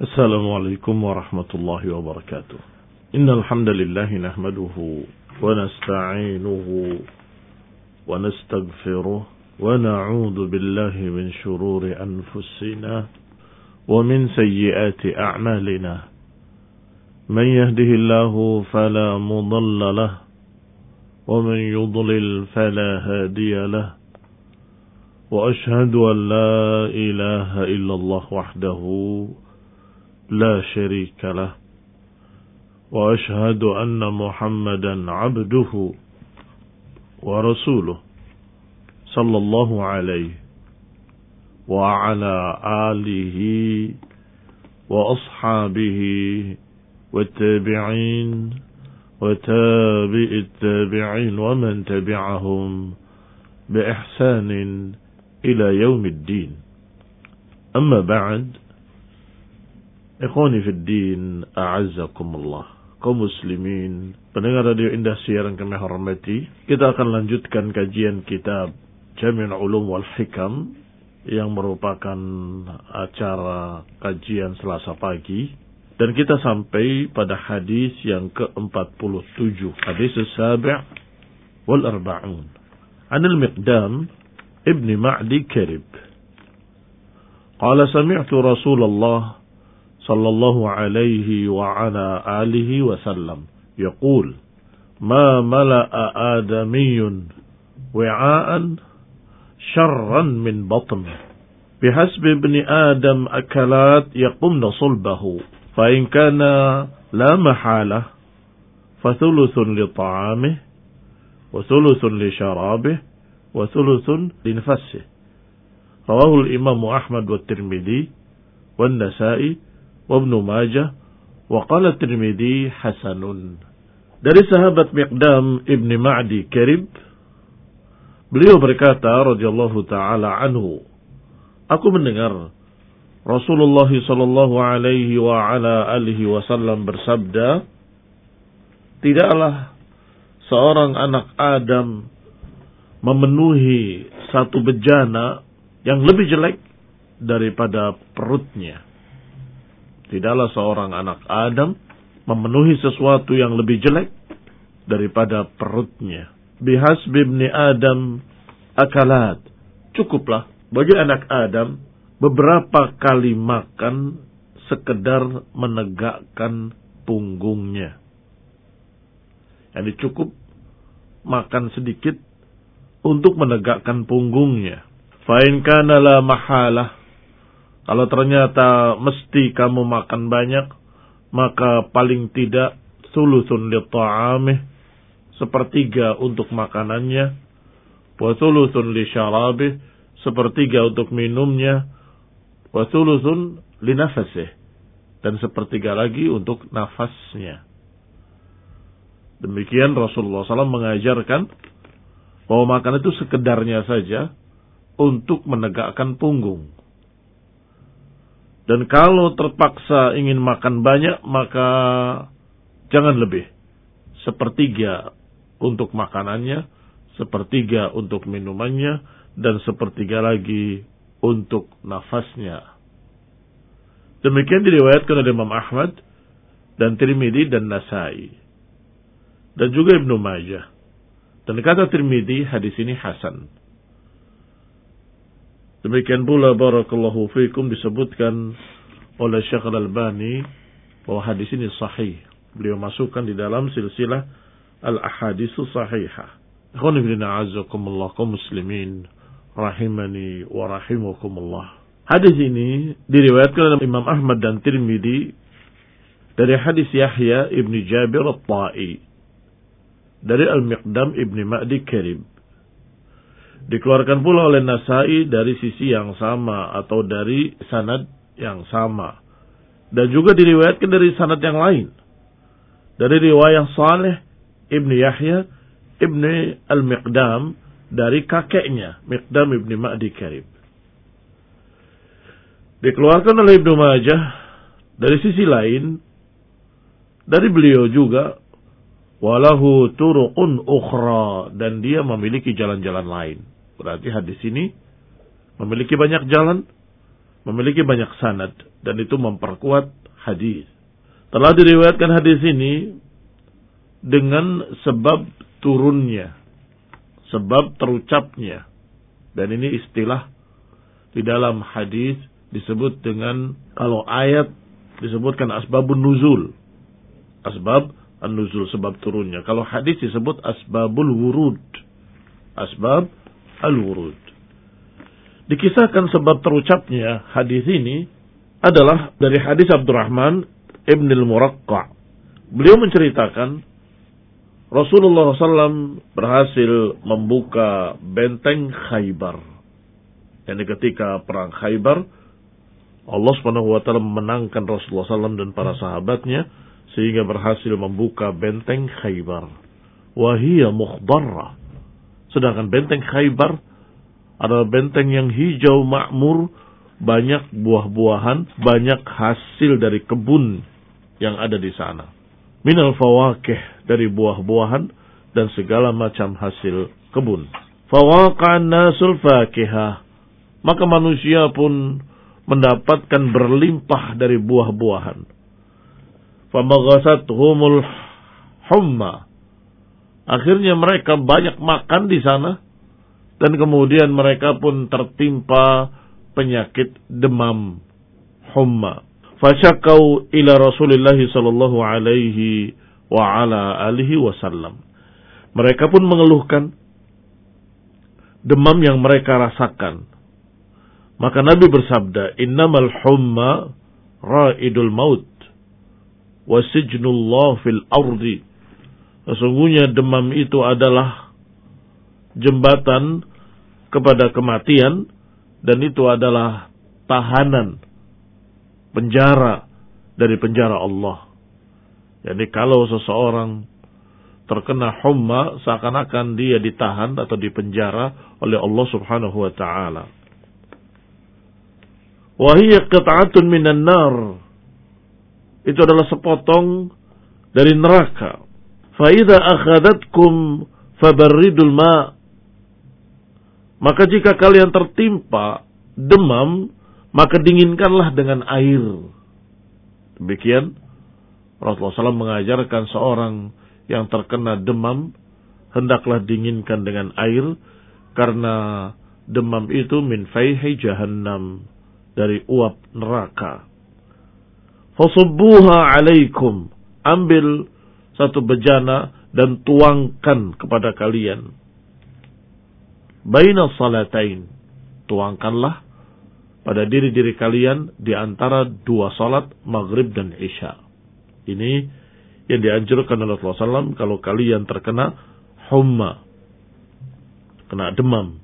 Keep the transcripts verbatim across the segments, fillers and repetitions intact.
السلام عليكم ورحمة الله وبركاته. إن الحمد لله نحمده ونستعينه ونستغفره ونعوذ بالله من شرور أنفسنا ومن سيئات أعمالنا. من يهده الله فلا مضل له ومن يضلل فلا هادي له. وأشهد أن لا إله إلا الله وحده لا شريك له وأشهد أن محمدا عبده ورسوله صلى الله عليه وعلى آله وأصحابه والتابعين وتابع التابعين ومن تبعهم بإحسان إلى يوم الدين. أما بعد, ikhwani fid din, a'azzakumullah, kaum muslimin, pendengar radio Indah siaran kami hormati, kita akan lanjutkan kajian kitab Jami'ul Ulum wal Hikam yang merupakan acara kajian Selasa pagi, dan kita sampai pada hadis yang ke empat puluh tujuh, hadis as-sabi' wal arba'un. Anil Miqdam ibni Ma'di Karib qala sami'tu Rasulullah sallallahu alaihi wa ala alihi wa sallam yaqul ma mala'a adamiyyun wi'a'an syarran min batn bihasbi ibni adam akalat yaqumna sulbahu fa in kana la mahala fa thuluthun li ta'amihi wa thuluthun li sharabihi wa thuluthun li nafsihi. Rawahu al-Imam Ahmad wa Tirmidzi wa An-Nasa'i wa Ibnu Majah wa qala Tirmidzi hasanun. Dari sahabat Miqdam ibni Ma'di Karib, beliau berkata radhiyallahu taala anhu, aku mendengar Rasulullah sallallahu alaihi wa ala alihi wasallam bersabda, tidaklah seorang anak Adam memenuhi satu bejana yang lebih jelek daripada perutnya. Tidaklah seorang anak Adam memenuhi sesuatu yang lebih jelek daripada perutnya. Bihasbi ibni Adam akalat. Cukuplah bagi anak Adam beberapa kali makan sekedar menegakkan punggungnya. Yang cukup makan sedikit untuk menegakkan punggungnya. Fa in kana la mahalah, kalau ternyata mesti kamu makan banyak, maka paling tidak thuluthun li ta'amih, sepertiga untuk makanannya, wa thuluthun li syarabih, sepertiga untuk minumnya, wa thuluthun li nafasih, dan sepertiga lagi untuk nafasnya. Demikian Rasulullah shallallahu alaihi wasallam mengajarkan bahwa makan itu sekedarnya saja untuk menegakkan punggung. Dan kalau terpaksa ingin makan banyak, maka jangan lebih. Sepertiga untuk makanannya, sepertiga untuk minumannya, dan sepertiga lagi untuk nafasnya. Demikian diriwayatkan oleh Imam Ahmad dan Tirmidzi dan Nasa'i, dan juga Ibnu Majah. Dan kata Tirmidzi, hadis ini hasan. Demikian pula barakallahu fikum disebutkan oleh Syekh Al-Albani bahwa hadis ini sahih. Beliau masukkan di dalam silsilah al-ahaditsu sahihah. Ikhwan fillah a'azzakumullah, kaum muslimin rahimani wa rahimakumullah. Hadis ini diriwayatkan oleh Imam Ahmad dan Tirmidzi dari hadis Yahya ibni Jabir At-Tai dari Al-Miqdam ibni Ma'di Karib. Dikeluarkan pula oleh Nasa'i dari sisi yang sama atau dari sanad yang sama. Dan juga diriwayatkan dari sanad yang lain. Dari riwayat Saleh ibni Yahya ibni Al-Miqdam dari kakeknya, Miqdam ibni Ma'di Karib. Dikeluarkan oleh Ibnu Majah dari sisi lain, dari beliau juga, walahu turuqun ukhra, dan dia memiliki jalan-jalan lain. Berarti hadis ini memiliki banyak jalan memiliki banyak sanad dan itu memperkuat hadis. Telah diriwayatkan hadis ini dengan sebab turunnya, sebab terucapnya. Dan ini istilah di dalam hadis disebut dengan, kalau ayat disebutkan asbabun nuzul. Asbab an-nuzul, sebab turunnya. Kalau hadis disebut asbabul wurud. Asbab al-wurud. Dikisahkan sebab terucapnya hadis ini adalah dari hadis Abdurrahman Ibn al-Muraqqa'. Beliau menceritakan Rasulullah shallallahu alaihi wasallam berhasil membuka benteng Khaybar. Dan ketika perang Khaybar, Allah subhanahu wa taala memenangkan Rasulullah shallallahu alaihi wasallam dan para sahabatnya sehingga berhasil membuka benteng Khaybar. Wahiyya mukhdarrah. Sedangkan benteng Khaybar adalah benteng yang hijau makmur, banyak buah-buahan, banyak hasil dari kebun yang ada di sana. Minal fawakih, dari buah-buahan dan segala macam hasil kebun. Fawaqa'an nasul fakihah, maka manusia pun mendapatkan berlimpah dari buah-buahan. Famaghasathumul humma, akhirnya mereka banyak makan di sana dan kemudian mereka pun tertimpa penyakit demam humma. Fasyakau ila Rasulillah sallallahu alaihi wa ala alihi wasallam. Mereka pun mengeluhkan demam yang mereka rasakan. Maka Nabi bersabda, innamal humma ra'idul maut wa sijnullah fil ardi. Sesungguhnya demam itu adalah jembatan kepada kematian dan itu adalah tahanan, penjara dari penjara Allah. Jadi kalau seseorang terkena humma, seakan-akan dia ditahan atau dipenjara oleh Allah subhanahu wa ta'ala. Wahiyya qit'atun minan nar, itu adalah sepotong dari neraka. Fa idza akhadatkum fabarridul ma, maka jika kalian tertimpa demam, maka dinginkanlah dengan air. Demikian Rasulullah shallallahu alaihi wasallam mengajarkan seorang yang terkena demam, hendaklah dinginkan dengan air, karena demam itu min fayhi jahannam, dari uap neraka. Fasubbuha alaikum, ambil satu bejana dan tuangkan kepada kalian. Baina salatain, tuangkanlah pada diri-diri kalian di antara dua salat maghrib dan isya. Ini yang dianjurkan oleh Rasulullah shallallahu alaihi wasallam kalau kalian terkena humma, kena demam.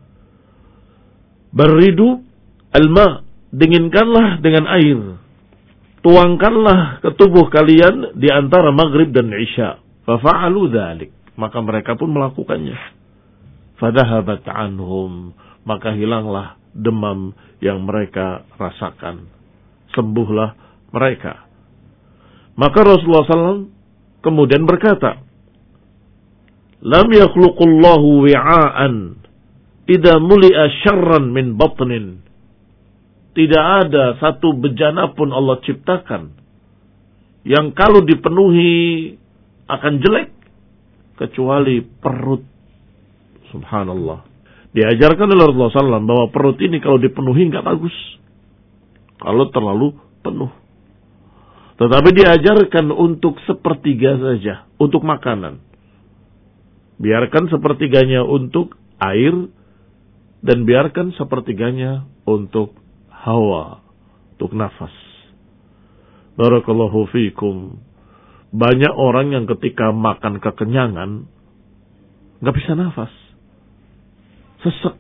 Baridu alma, dinginkanlah dengan air. Tuangkanlah ke tubuh kalian di antara maghrib dan isya. Fafa'alu dzalik, maka mereka pun melakukannya. Fadhahabat anhum, maka hilanglah demam yang mereka rasakan. Sembuhlah mereka. Maka Rasulullah shallallahu alaihi wasallam kemudian berkata, Lam yakhluqullahu wi'aan idza muli'a syarran min batnin. Tidak ada satu bejana pun Allah ciptakan yang kalau dipenuhi akan jelek kecuali perut. Subhanallah. Diajarkan oleh Rasulullah shallallahu alaihi wasallam bahwa perut ini kalau dipenuhi enggak bagus, kalau terlalu penuh. Tetapi diajarkan untuk sepertiga saja, untuk makanan. Biarkan sepertiganya untuk air, dan biarkan sepertiganya untuk hawa, untuk nafas. Barakallahu fikum. Banyak orang yang ketika makan kekenyangan nggak bisa nafas, sesek.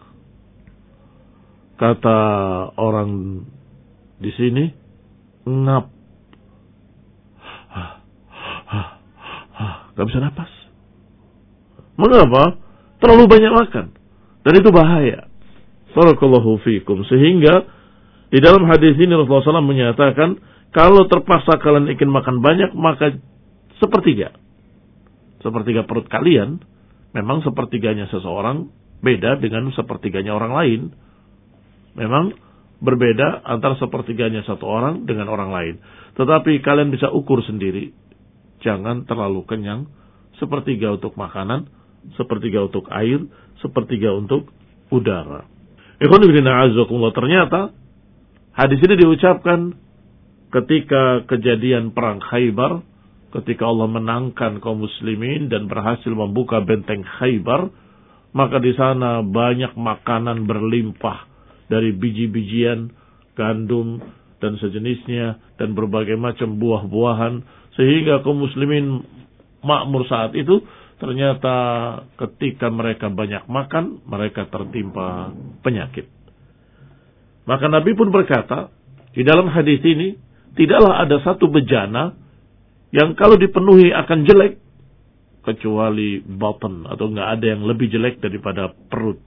Kata orang di sini, ngap, nggak bisa nafas. Mengapa? Terlalu banyak makan, dan itu bahaya. Barakallahu fikum. Sehingga di dalam hadis ini Rasulullah shallallahu alaihi wasallam menyatakan, kalau terpaksa kalian ingin makan banyak, maka sepertiga. Sepertiga perut kalian, memang sepertiganya seseorang beda dengan sepertiganya orang lain. Memang berbeda antara sepertiganya satu orang dengan orang lain. Tetapi kalian bisa ukur sendiri. Jangan terlalu kenyang. Sepertiga untuk makanan, sepertiga untuk air, sepertiga untuk udara. Ikhwan fillah azakumullah, ternyata hadis ini diucapkan ketika kejadian perang Khaybar, ketika Allah menangkan kaum muslimin dan berhasil membuka benteng Khaybar, maka di sana banyak makanan berlimpah dari biji-bijian, gandum dan sejenisnya dan berbagai macam buah-buahan, sehingga kaum muslimin makmur saat itu. Ternyata ketika mereka banyak makan, mereka tertimpa penyakit. Maka Nabi pun berkata, di dalam hadis ini, tidaklah ada satu bejana yang kalau dipenuhi akan jelek, kecuali batan, atau enggak ada yang lebih jelek daripada perut.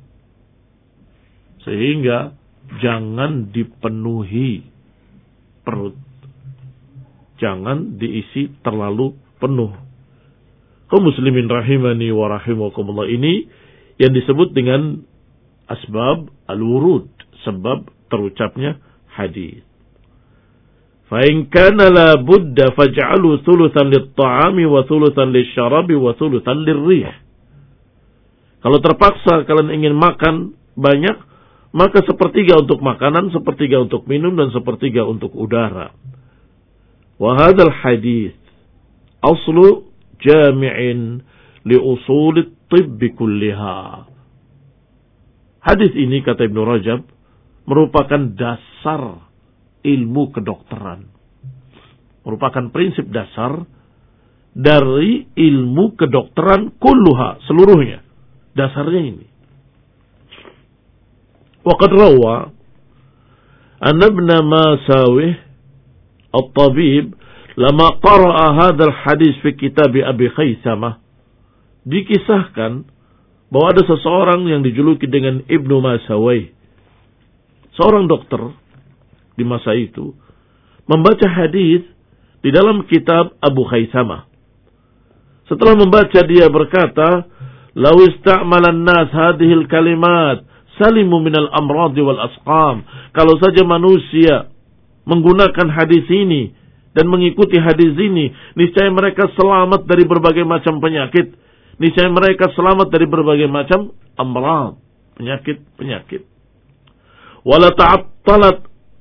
Sehingga jangan dipenuhi perut. Jangan diisi terlalu penuh. Kaum muslimin rahimani wa rahimakumullah, ini yang disebut dengan asbab al-wurud, sebab terucapnya hadis. Fa in kana la budda faj'alu thuluthan lit-ta'ami wa thuluthan lisyarabi wa thuluthan lirrih. Kalau terpaksa kalian ingin makan banyak, maka sepertiga untuk makanan, sepertiga untuk minum, dan sepertiga untuk udara. Wa hadzal hadis aslu jami'in li usul at-tibb kulliha. Hadis ini, kata Ibnu Rajab, merupakan dasar ilmu kedokteran. Merupakan prinsip dasar dari ilmu kedokteran kulluha, seluruhnya. Dasarnya ini. Wa qad rawa anna ibn Masawih at-tabib lama qara'a hadzal hadis fi kitab Abi Khaisamah, dikisahkan bahwa ada seseorang yang dijuluki dengan Ibnu Masawih, seorang dokter di masa itu, membaca hadis di dalam kitab Abu Khaisamah. Setelah membaca, dia berkata, "Law ista'mala an-nas hadhil kalimat salimu minal amrad wal asqam." Kalau saja manusia menggunakan hadis ini dan mengikuti hadis ini, niscaya mereka selamat dari berbagai macam penyakit. Niscaya mereka selamat dari berbagai macam amrad, penyakit-penyakit. Wala ta'attalat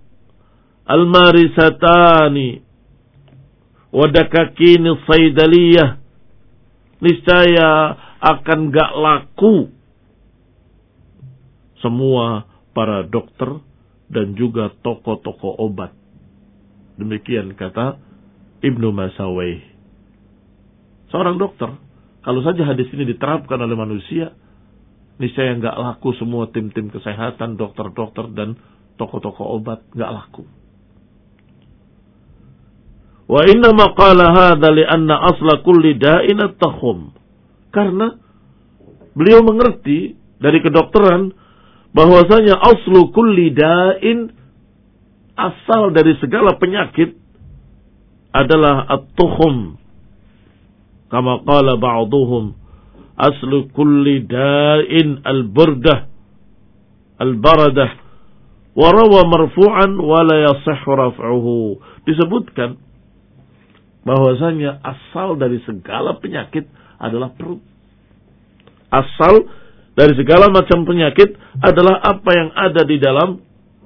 al-marisatani wa dakakini saydaliyah. Niscaya akan gak laku semua para dokter dan juga toko-toko obat. Demikian kata Ibnu Masawih, seorang dokter. Kalau saja hadis ini diterapkan oleh manusia, niscaya nggak laku semua tim-tim kesehatan, dokter-dokter dan toko-toko obat, nggak laku. Wa inna ma qala hadza li anna asla kulli da'in at-takhum. Karena beliau mengerti dari kedokteran bahwasanya aslu kulli da'in, asal dari segala penyakit adalah at-tukhum. Kama qala ba'duhum aslu kulli da'in al-burdah al-baradah wa rawa marfu'an wa la yasihhu raf'uhu. Disebutkan bahwasanya asal dari segala penyakit adalah perut. Asal dari segala macam penyakit adalah apa yang ada di dalam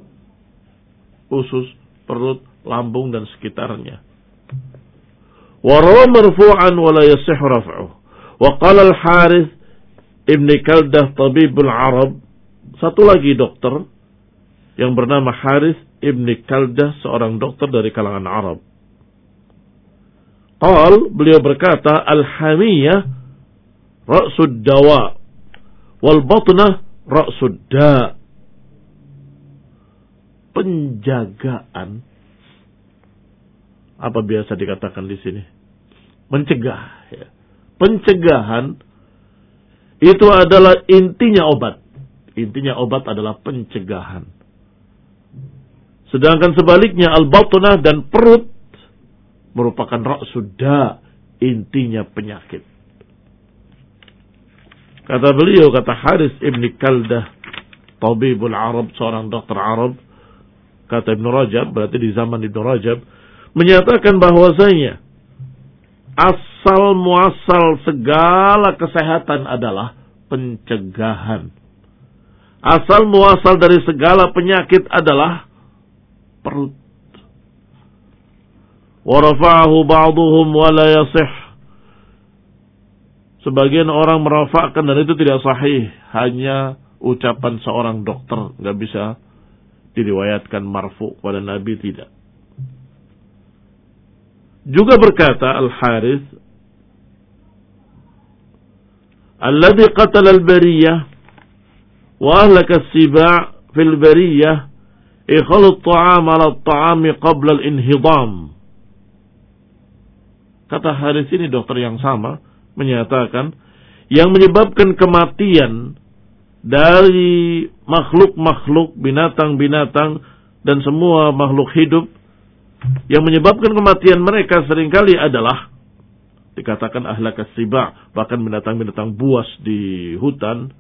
usus, perut, lambung dan sekitarnya. Wa rawa marfu'an wa la yasihhu raf'uhu. Wa qala al-Harith ibn Kaldah tabibul Arab, satu lagi dokter yang bernama Harith ibn Kaldah, seorang dokter dari kalangan Arab. Qal, beliau berkata, al-hamiyah ra'sud dawa wal batnah ra'sud da. Penjagaan, apa biasa dikatakan di sini? Mencegah, ya. Pencegahan itu adalah intinya obat. Intinya obat adalah pencegahan. Sedangkan sebaliknya al-batnah dan perut merupakan ra'sudda, intinya penyakit. Kata beliau, kata Haris ibn Kaldah tabibul Arab, seorang dokter Arab, kata Ibnu Rajab, berarti di zaman Ibnu Rajab, menyatakan bahwasanya asal muasal segala kesehatan adalah pencegahan. Asal muasal dari segala penyakit adalah perut. Wa rafa'ahu ba'duhum wa la yasih. Sebagian orang merafa'kan dan itu tidak sahih, hanya ucapan seorang dokter, enggak bisa diriwayatkan marfu kepada Nabi, tidak. Juga berkata Al-Harith, alladhi qatala al-bariyah wa ahlaka as-siba' fil bariyah ikhalu at-ta'am 'ala at-ta'ami qabla al-inhidam. Kata Harith ini, dokter yang sama, menyatakan yang menyebabkan kematian dari makhluk-makhluk, binatang-binatang dan semua makhluk hidup, yang menyebabkan kematian mereka seringkali adalah dikatakan ahlakas siba, bahkan binatang-binatang buas di hutan.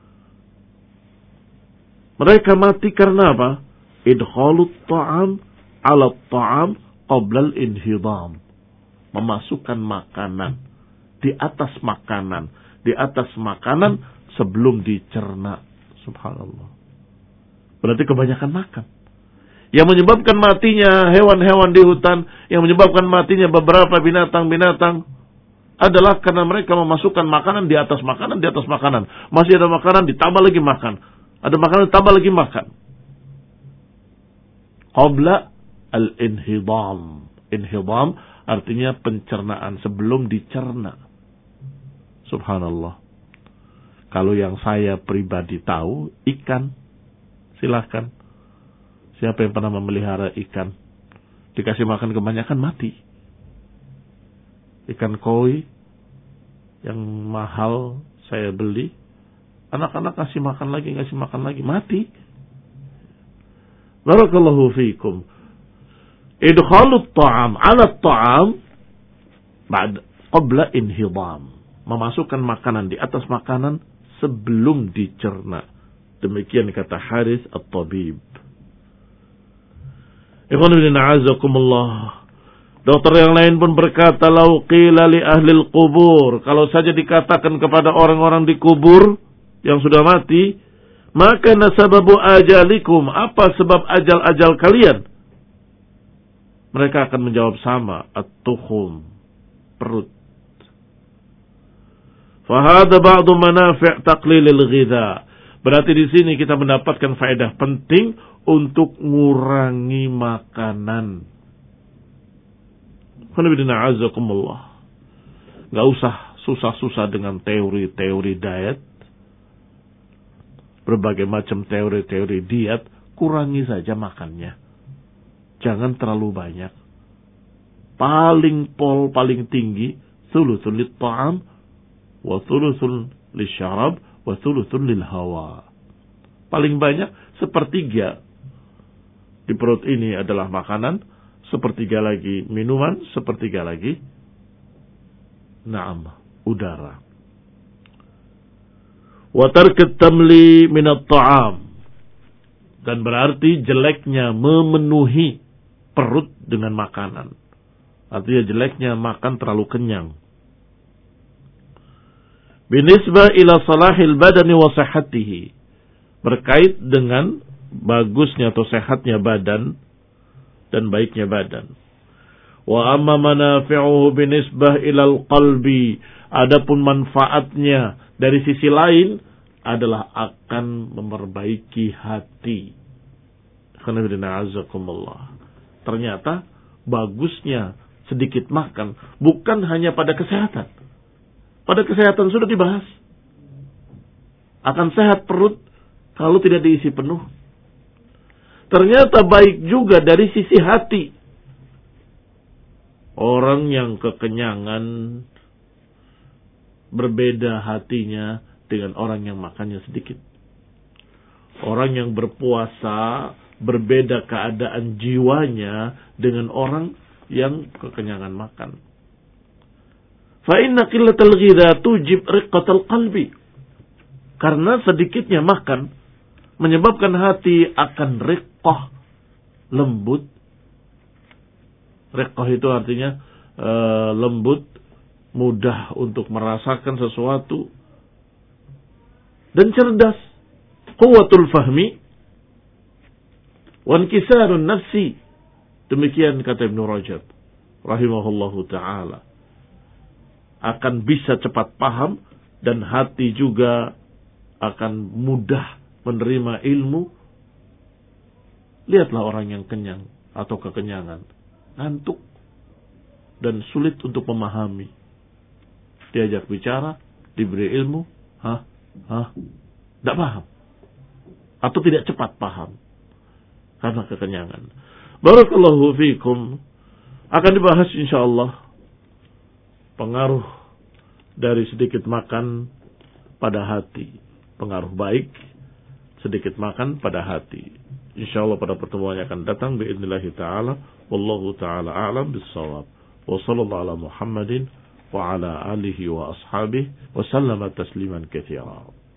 Mereka mati karena apa? Idkhalut ta'am 'ala ta'am qabla al-inhidam. Memasukkan makanan di atas makanan, di atas makanan sebelum dicerna. Subhanallah. Berarti kebanyakan makan. Yang menyebabkan matinya hewan-hewan di hutan, yang menyebabkan matinya beberapa binatang-binatang adalah karena mereka memasukkan makanan di atas makanan, di atas makanan. Masih ada makanan, ditambah lagi makan. Ada makanan, ditambah lagi makan. Qabla al-inhidam. Inhidam artinya pencernaan, sebelum dicerna. Subhanallah. Kalau yang saya pribadi tahu, ikan, silahkan. Siapa yang pernah memelihara ikan? Dikasih makan kebanyakan mati. Ikan koi yang mahal saya beli, anak-anak kasih makan lagi, kasih makan lagi, mati. Barakallahu fiikum. Idkhalut ta'am 'ala ta'am ba'd qabla inhidam. Memasukkan makanan di atas makanan sebelum dicerna. Demikian kata Harith at-Tabib. Ikhwan fillah a'azakumullah. Dokter yang lain pun berkata, lau qila li ahlil qubur, kalau saja dikatakan kepada orang-orang di kubur yang sudah mati, maka nasababu ajalikum, apa sebab ajal-ajal kalian? Mereka akan menjawab sama, at-tukhum, perut. Fahada ba'du manafi' taqlilil ghidha. Berarti di sini kita mendapatkan faedah penting untuk ngurangi makanan. Gak usah susah-susah dengan teori-teori diet. Berbagai macam teori-teori diet. Kurangi saja makannya. Jangan terlalu banyak. Paling pol, paling tinggi. Thuluthun lit ta'am. Wa thuluthun lit syarab. Wa thuluthun lil hawa. Paling banyak sepertiga di perut ini adalah makanan, sepertiga lagi minuman, sepertiga lagi na'am, udara. Wa tarkut tamli min at-ta'am. Dan berarti jeleknya memenuhi perut dengan makanan. Artinya jeleknya makan terlalu kenyang. Binisbah ila salahil badani wa sihhatihi. Berkait dengan bagusnya atau sehatnya badan dan baiknya badan. Wa amma manafi'uhu binisbah ilal qalbi. Adapun manfaatnya dari sisi lain adalah akan memperbaiki hati. Ternyata bagusnya sedikit makan bukan hanya pada kesehatan. Pada kesehatan sudah dibahas. Akan sehat perut kalau tidak diisi penuh. Ternyata baik juga dari sisi hati. Orang yang kekenyangan berbeda hatinya dengan orang yang makannya sedikit. Orang yang berpuasa berbeda keadaan jiwanya dengan orang yang kekenyangan makan. Fa inna qillatal ghidha tujib riqqatal qalbi. Karena sedikitnya makan menyebabkan hati akan riqqah, lembut. Riqqah itu artinya e, lembut, mudah untuk merasakan sesuatu, dan cerdas. Quwwatul fahmi wa inkisarun nafsi. Demikian kata Ibnu Rajab rahimahullahu taala. Akan bisa cepat paham dan hati juga akan mudah menerima ilmu. Lihatlah orang yang kenyang atau kekenyangan, ngantuk dan sulit untuk memahami. Diajak bicara, diberi ilmu, hah, hah, tidak paham atau tidak cepat paham karena kekenyangan. Barakallahu fiikum. Akan dibahas insyaallah pengaruh dari sedikit makan pada hati, pengaruh baik sedikit makan pada hati. Insyaallah pada pertemuan yang akan datang biidznillah taala. Wallahu taala a'lam bis-shawab. Wa sallallahu ala Muhammadin wa ala alihi wa ashabihi wa sallama tasliman katsiran.